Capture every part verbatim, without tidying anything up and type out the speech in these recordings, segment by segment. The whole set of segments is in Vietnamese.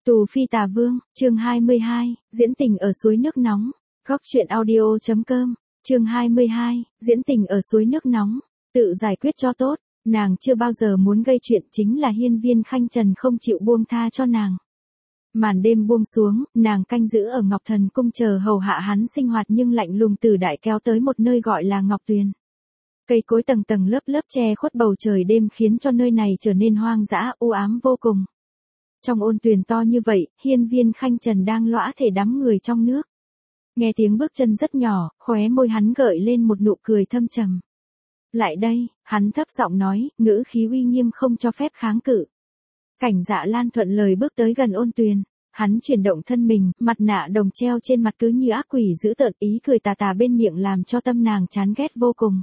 Tù Phi Tà Vương, chương hai mươi hai, diễn tình ở suối nước nóng. Góc truyện audio chấm com, chương hai mươi hai, diễn tình ở suối nước nóng. Tự giải quyết cho tốt, nàng chưa bao giờ muốn gây chuyện, chính là hiên viên Khanh Trần không chịu buông tha cho nàng. Màn đêm buông xuống, nàng canh giữ ở Ngọc Thần Cung chờ hầu hạ hắn sinh hoạt, nhưng lạnh lùng từ đại kéo tới một nơi gọi là Ngọc Tuyền. Cây cối tầng tầng lớp lớp che khuất bầu trời đêm, khiến cho nơi này trở nên hoang dã, u ám vô cùng. Trong ôn tuyền to như vậy, hiên viên Khanh Trần đang lõa thể đắm người trong nước. Nghe tiếng bước chân rất nhỏ, khóe môi hắn gợi lên một nụ cười thâm trầm. Lại đây, hắn thấp giọng nói, ngữ khí uy nghiêm không cho phép kháng cự. Cảnh Dạ Lan thuận lời bước tới gần ôn tuyền. Hắn chuyển động thân mình, mặt nạ đồng treo trên mặt cứ như ác quỷ dữ tợn, ý cười tà tà bên miệng làm cho tâm nàng chán ghét vô cùng.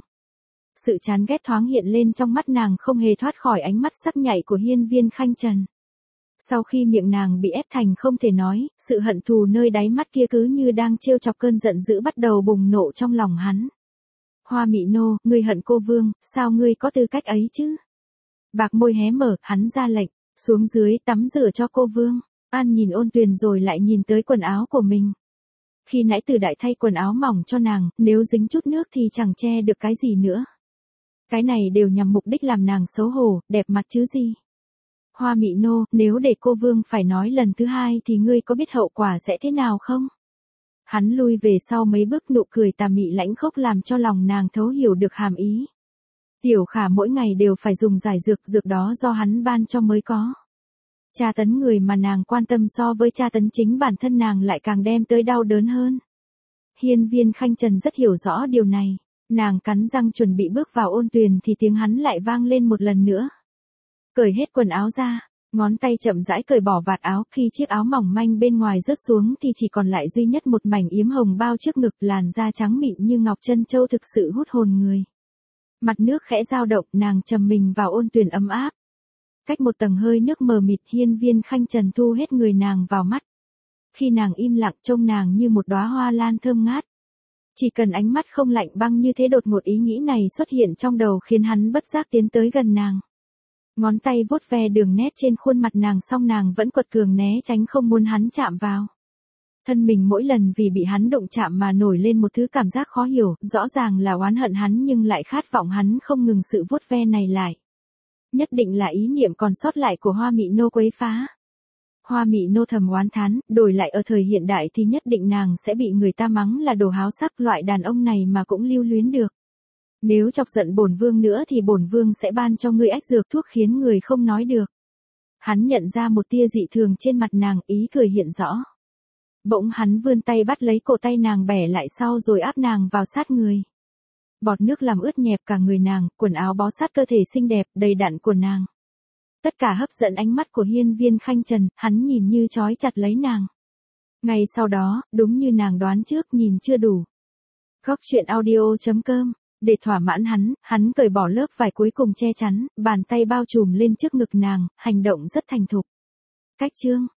Sự chán ghét thoáng hiện lên trong mắt nàng, không hề thoát khỏi ánh mắt sắc nhạy của hiên viên Khanh Trần. Sau khi miệng nàng bị ép thành không thể nói, sự hận thù nơi đáy mắt kia cứ như đang trêu chọc, cơn giận dữ bắt đầu bùng nổ trong lòng hắn. Hoa Mị Nô, ngươi hận cô vương, sao ngươi có tư cách ấy chứ? Bạc môi hé mở, hắn ra lệnh, xuống dưới tắm rửa cho cô vương. An nhìn ôn tuyền rồi lại nhìn tới quần áo của mình. Khi nãy Từ Đại thay quần áo mỏng cho nàng, nếu dính chút nước thì chẳng che được cái gì nữa. Cái này đều nhằm mục đích làm nàng xấu hổ, đẹp mặt chứ gì. Hoa Mị Nô, nếu để cô vương phải nói lần thứ hai thì ngươi có biết hậu quả sẽ thế nào không? Hắn lui về sau mấy bước, nụ cười tà mị lãnh khốc làm cho lòng nàng thấu hiểu được hàm ý. Tiểu Khả mỗi ngày đều phải dùng giải dược, dược đó do hắn ban cho mới có. Tra tấn người mà nàng quan tâm so với tra tấn chính bản thân nàng lại càng đem tới đau đớn hơn. Hiên viên Khanh Trần rất hiểu rõ điều này. Nàng cắn răng chuẩn bị bước vào ôn tuyền thì tiếng hắn lại vang lên một lần nữa. Cởi hết quần áo ra, ngón tay chậm rãi cởi bỏ vạt áo, khi chiếc áo mỏng manh bên ngoài rớt xuống thì chỉ còn lại duy nhất một mảnh yếm hồng bao trước ngực, làn da trắng mịn như ngọc trân châu thực sự hút hồn người. Mặt nước khẽ dao động, nàng trầm mình vào ôn tuyền ấm áp. Cách một tầng hơi nước mờ mịt, hiên viên Khanh Trần thu hết người nàng vào mắt. Khi nàng im lặng, trông nàng như một đóa hoa lan thơm ngát. Chỉ cần ánh mắt không lạnh băng như thế, đột ngột ý nghĩ này xuất hiện trong đầu khiến hắn bất giác tiến tới gần nàng. Ngón tay vuốt ve đường nét trên khuôn mặt nàng, song nàng vẫn quật cường né tránh, không muốn hắn chạm vào. Thân mình mỗi lần vì bị hắn đụng chạm mà nổi lên một thứ cảm giác khó hiểu, rõ ràng là oán hận hắn nhưng lại khát vọng hắn không ngừng sự vuốt ve này lại. Nhất định là ý niệm còn sót lại của Hoa Mị Nô quấy phá. Hoa Mị Nô thầm oán thán, đổi lại ở thời hiện đại thì nhất định nàng sẽ bị người ta mắng là đồ háo sắc, loại đàn ông này mà cũng lưu luyến được. Nếu chọc giận bổn vương nữa thì bổn vương sẽ ban cho ngươi ách dược thuốc khiến người không nói được. Hắn nhận ra một tia dị thường trên mặt nàng, ý cười hiện rõ. Bỗng hắn vươn tay bắt lấy cổ tay nàng bẻ lại sau rồi áp nàng vào sát người. Bọt nước làm ướt nhẹp cả người nàng, quần áo bó sát cơ thể xinh đẹp, đầy đặn của nàng. Tất cả hấp dẫn ánh mắt của hiên viên Khanh Trần, hắn nhìn như trói chặt lấy nàng. Ngay sau đó, đúng như nàng đoán trước, nhìn chưa đủ. Góc truyện audio chấm com, để thỏa mãn hắn, hắn cởi bỏ lớp vải cuối cùng che chắn, bàn tay bao trùm lên trước ngực nàng, hành động rất thành thục. Cách chương,